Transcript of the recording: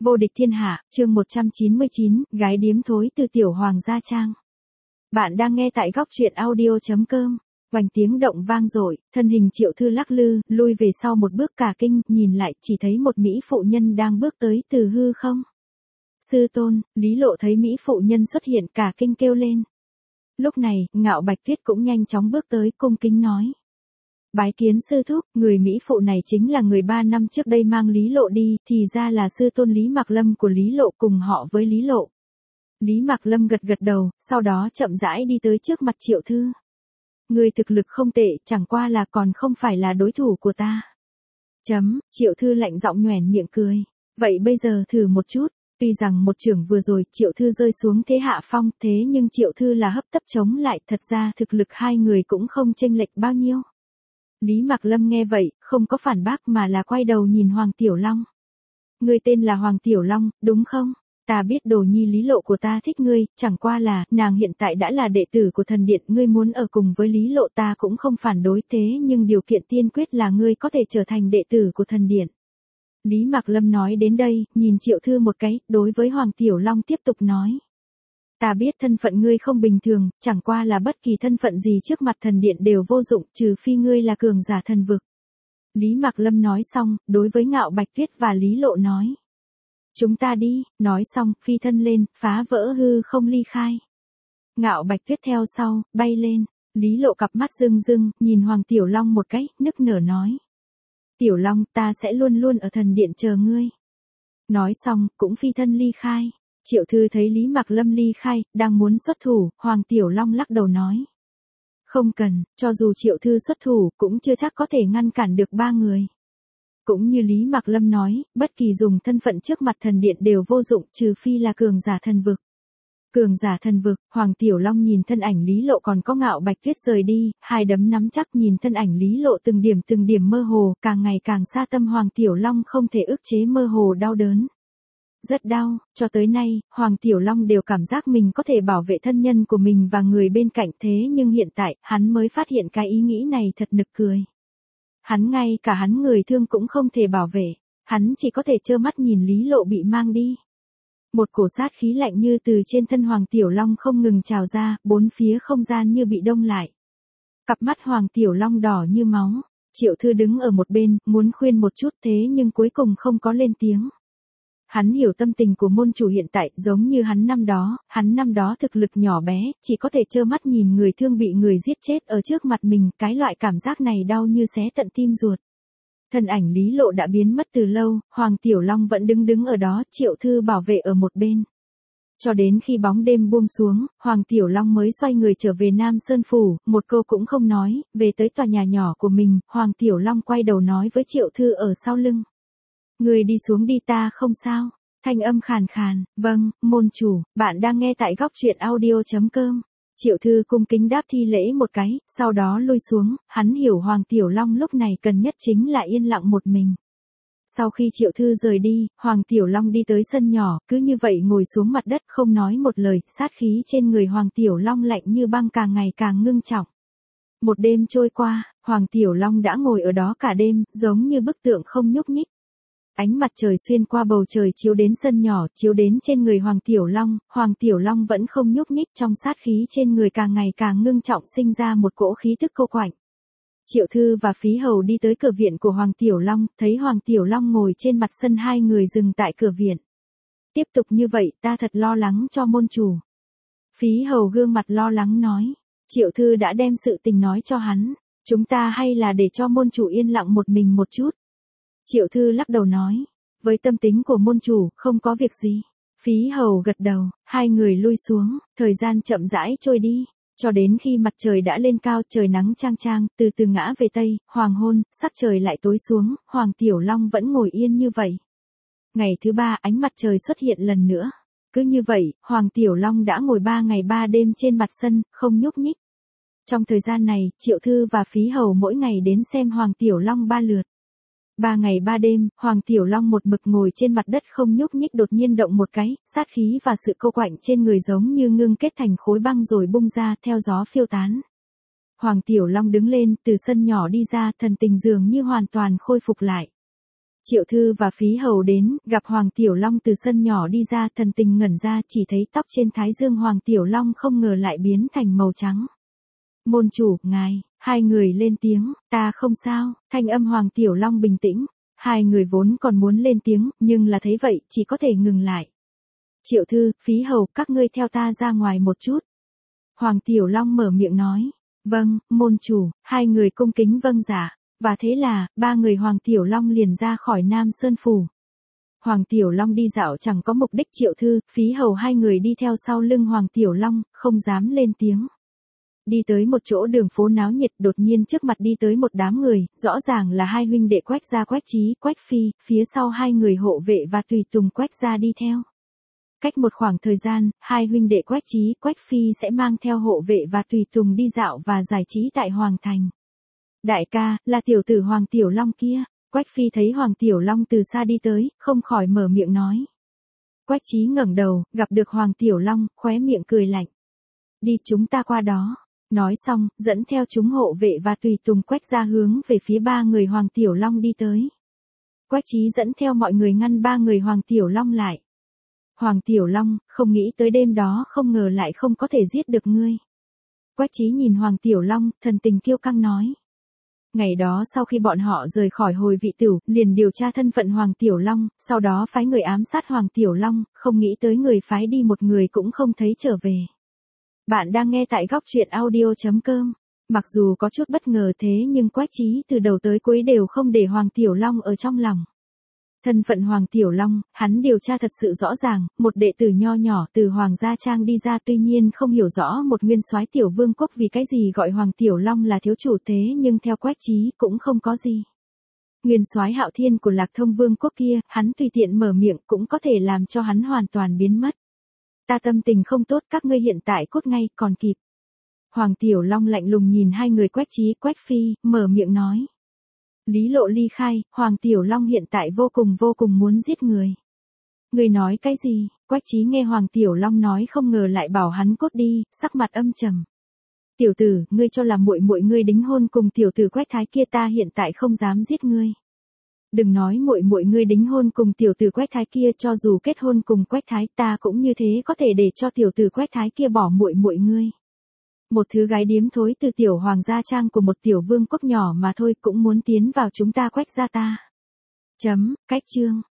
Vô địch thiên hạ, chương 199, gái điếm thối từ tiểu hoàng gia trang. Bạn đang nghe tại góc truyện audio.com. Oành tiếng động vang dội, thân hình Triệu Thư lắc lư, lui về sau một bước cả kinh, nhìn lại chỉ thấy một mỹ phụ nhân đang bước tới từ hư không. Sư tôn, Lý Lộ thấy mỹ phụ nhân xuất hiện cả kinh kêu lên. Lúc này, Ngạo Bạch Tuyết cũng nhanh chóng bước tới cung kính nói. Bái kiến sư thúc, người mỹ phụ này chính là người 3 năm trước đây mang Lý Lộ đi, thì ra là sư tôn Lý Mạc Lâm của Lý Lộ cùng họ với Lý Lộ. Lý Mạc Lâm gật gật đầu, sau đó chậm rãi đi tới trước mặt Triệu Thư. Người thực lực không tệ, chẳng qua là còn không phải là đối thủ của ta. Triệu Thư lạnh giọng nhoẻn miệng cười. Vậy bây giờ thử một chút. Tuy rằng một chưởng vừa rồi Triệu Thư rơi xuống thế hạ phong, thế nhưng Triệu Thư là hấp tấp chống lại, thật ra thực lực hai người cũng không chênh lệch bao nhiêu. Lý Mạc Lâm nghe vậy, không có phản bác mà là quay đầu nhìn Hoàng Tiểu Long. Ngươi tên là Hoàng Tiểu Long, đúng không? Ta biết đồ nhi Lý Lộ của ta thích ngươi, chẳng qua là, nàng hiện tại đã là đệ tử của thần điện, ngươi muốn ở cùng với Lý Lộ ta cũng không phản đối, thế nhưng điều kiện tiên quyết là ngươi có thể trở thành đệ tử của thần điện. Lý Mạc Lâm nói đến đây, nhìn Triệu Thư một cái, đối với Hoàng Tiểu Long tiếp tục nói. Ta biết thân phận ngươi không bình thường, chẳng qua là bất kỳ thân phận gì trước mặt thần điện đều vô dụng, trừ phi ngươi là cường giả thần vực. Lý Mạc Lâm nói xong, đối với Ngạo Bạch Tuyết và Lý Lộ nói. Chúng ta đi, nói xong, phi thân lên, phá vỡ hư không ly khai. Ngạo Bạch Tuyết theo sau, bay lên, Lý Lộ cặp mắt rưng rưng, nhìn Hoàng Tiểu Long một cái, nức nở nói. Tiểu Long, ta sẽ luôn luôn ở thần điện chờ ngươi. Nói xong, cũng phi thân ly khai. Triệu Thư thấy Lý Mạc Lâm ly khai, đang muốn xuất thủ, Hoàng Tiểu Long lắc đầu nói. Không cần, cho dù Triệu Thư xuất thủ, cũng chưa chắc có thể ngăn cản được ba người. Cũng như Lý Mạc Lâm nói, bất kỳ dùng thân phận trước mặt thần điện đều vô dụng, trừ phi là cường giả thần vực. Cường giả thần vực, Hoàng Tiểu Long nhìn thân ảnh Lý Lộ còn có Ngạo Bạch Tuyết rời đi, hai đấm nắm chắc nhìn thân ảnh Lý Lộ từng điểm mơ hồ, càng ngày càng xa, tâm Hoàng Tiểu Long không thể ức chế mơ hồ đau đớn. Rất đau, cho tới nay, Hoàng Tiểu Long đều cảm giác mình có thể bảo vệ thân nhân của mình và người bên cạnh, thế nhưng hiện tại, hắn mới phát hiện cái ý nghĩ này thật nực cười. Hắn ngay cả hắn người thương cũng không thể bảo vệ, hắn chỉ có thể trơ mắt nhìn Lý Lộ bị mang đi. Một cổ sát khí lạnh như từ trên thân Hoàng Tiểu Long không ngừng trào ra, bốn phía không gian như bị đông lại. Cặp mắt Hoàng Tiểu Long đỏ như máu, Triệu Thư đứng ở một bên, muốn khuyên một chút thế nhưng cuối cùng không có lên tiếng. Hắn hiểu tâm tình của môn chủ hiện tại, giống như hắn năm đó thực lực nhỏ bé, chỉ có thể trơ mắt nhìn người thương bị người giết chết ở trước mặt mình, cái loại cảm giác này đau như xé tận tim ruột. Thân ảnh Lý Lộ đã biến mất từ lâu, Hoàng Tiểu Long vẫn đứng ở đó, Triệu Thư bảo vệ ở một bên. Cho đến khi bóng đêm buông xuống, Hoàng Tiểu Long mới xoay người trở về Nam Sơn Phủ, một câu cũng không nói, về tới tòa nhà nhỏ của mình, Hoàng Tiểu Long quay đầu nói với Triệu Thư ở sau lưng. Người đi xuống đi, ta không sao. Thanh âm khàn khàn, vâng, môn chủ, bạn đang nghe tại góc truyện audio.com. Triệu Thư cung kính đáp thi lễ một cái, sau đó lui xuống, hắn hiểu Hoàng Tiểu Long lúc này cần nhất chính là yên lặng một mình. Sau khi Triệu Thư rời đi, Hoàng Tiểu Long đi tới sân nhỏ, cứ như vậy ngồi xuống mặt đất không nói một lời, sát khí trên người Hoàng Tiểu Long lạnh như băng càng ngày càng ngưng trọng. Một đêm trôi qua, Hoàng Tiểu Long đã ngồi ở đó cả đêm, giống như bức tượng không nhúc nhích. Ánh mặt trời xuyên qua bầu trời chiếu đến sân nhỏ, chiếu đến trên người Hoàng Tiểu Long vẫn không nhúc nhích, trong sát khí trên người càng ngày càng ngưng trọng, sinh ra một cỗ khí tức cô quạnh. Triệu Thư và Phí Hầu đi tới cửa viện của Hoàng Tiểu Long, thấy Hoàng Tiểu Long ngồi trên mặt sân, hai người dừng tại cửa viện. Tiếp tục như vậy, ta thật lo lắng cho môn chủ. Phí Hầu gương mặt lo lắng nói, Triệu Thư đã đem sự tình nói cho hắn, chúng ta hay là để cho môn chủ yên lặng một mình một chút. Triệu Thư lắc đầu nói, với tâm tính của môn chủ, không có việc gì. Phí Hầu gật đầu, hai người lui xuống, thời gian chậm rãi trôi đi, cho đến khi mặt trời đã lên cao, trời nắng chang chang, từ từ ngã về tây, hoàng hôn, sắc trời lại tối xuống, Hoàng Tiểu Long vẫn ngồi yên như vậy. Ngày thứ 3 ánh mặt trời xuất hiện lần nữa. Cứ như vậy, Hoàng Tiểu Long đã ngồi 3 ngày 3 đêm trên mặt sân, không nhúc nhích. Trong thời gian này, Triệu Thư và Phí Hầu mỗi ngày đến xem Hoàng Tiểu Long 3 lượt. 3 ngày 3 đêm, Hoàng Tiểu Long một mực ngồi trên mặt đất không nhúc nhích, đột nhiên động một cái, sát khí và sự cô quạnh trên người giống như ngưng kết thành khối băng rồi bung ra, theo gió phiêu tán. Hoàng Tiểu Long đứng lên, từ sân nhỏ đi ra, thần tình dường như hoàn toàn khôi phục lại. Triệu Thư và Phí Hầu đến, gặp Hoàng Tiểu Long từ sân nhỏ đi ra, thần tình ngẩn ra, chỉ thấy tóc trên thái dương Hoàng Tiểu Long không ngờ lại biến thành màu trắng. Môn chủ, ngài, hai người lên tiếng, ta không sao, thanh âm Hoàng Tiểu Long bình tĩnh. Hai người vốn còn muốn lên tiếng, nhưng là thấy vậy, chỉ có thể ngừng lại. Triệu Thư, Phí Hầu, các ngươi theo ta ra ngoài một chút. Hoàng Tiểu Long mở miệng nói. Vâng, môn chủ, hai người cung kính vâng dạ. Và thế là, ba người Hoàng Tiểu Long liền ra khỏi Nam Sơn Phủ. Hoàng Tiểu Long đi dạo chẳng có mục đích. Triệu Thư, Phí Hầu hai người đi theo sau lưng Hoàng Tiểu Long, không dám lên tiếng. Đi tới một chỗ đường phố náo nhiệt, đột nhiên trước mặt đi tới một đám người, rõ ràng là hai huynh đệ Quách Gia Quách Chí, Quách Phi, phía sau hai người hộ vệ và tùy tùng Quách Gia đi theo. Cách một khoảng thời gian, hai huynh đệ Quách Chí, Quách Phi sẽ mang theo hộ vệ và tùy tùng đi dạo và giải trí tại Hoàng Thành. Đại ca, là tiểu tử Hoàng Tiểu Long kia. Quách Phi thấy Hoàng Tiểu Long từ xa đi tới, không khỏi mở miệng nói. Quách Chí ngẩng đầu, gặp được Hoàng Tiểu Long, khóe miệng cười lạnh. Đi, chúng ta qua đó. Nói xong, dẫn theo chúng hộ vệ và tùy tùng Quách Gia hướng về phía ba người Hoàng Tiểu Long đi tới. Quách Chí dẫn theo mọi người ngăn ba người Hoàng Tiểu Long lại. Hoàng Tiểu Long, không nghĩ tới đêm đó không ngờ lại không có thể giết được ngươi. Quách Chí nhìn Hoàng Tiểu Long, thần tình kiêu căng nói. Ngày đó sau khi bọn họ rời khỏi hồi vị tửu, liền điều tra thân phận Hoàng Tiểu Long, sau đó phái người ám sát Hoàng Tiểu Long, không nghĩ tới người phái đi một người cũng không thấy trở về. Bạn đang nghe tại góc truyện audio.com. Mặc dù có chút bất ngờ thế nhưng Quách Chí từ đầu tới cuối đều không để Hoàng Tiểu Long ở trong lòng. Thân phận Hoàng Tiểu Long, hắn điều tra thật sự rõ ràng, một đệ tử nho nhỏ từ Hoàng Gia Trang đi ra, tuy nhiên không hiểu rõ một nguyên soái tiểu vương quốc vì cái gì gọi Hoàng Tiểu Long là thiếu chủ, thế nhưng theo Quách Chí cũng không có gì. Nguyên soái Hạo Thiên của Lạc Thông Vương quốc kia, hắn tùy tiện mở miệng cũng có thể làm cho hắn hoàn toàn biến mất. Ta tâm tình không tốt, các ngươi hiện tại cút ngay, còn kịp. Hoàng Tiểu Long lạnh lùng nhìn hai người Quách Chí, Quách Phi, mở miệng nói. Lý Lộ ly khai, Hoàng Tiểu Long hiện tại vô cùng muốn giết người. Người nói cái gì? Quách Chí nghe Hoàng Tiểu Long nói không ngờ lại bảo hắn cút đi, sắc mặt âm trầm. Tiểu tử, ngươi cho là muội muội ngươi đính hôn cùng tiểu tử Quách Thái kia, ta hiện tại không dám giết ngươi. Đừng nói muội muội ngươi đính hôn cùng tiểu tử Quách Thái kia, cho dù kết hôn cùng Quách Thái, ta cũng như thế có thể để cho tiểu tử Quách Thái kia bỏ muội muội ngươi. Một thứ gái điếm thối từ tiểu Hoàng Gia Trang của một tiểu vương quốc nhỏ mà thôi cũng muốn tiến vào chúng ta Quách gia ta. Cách chương.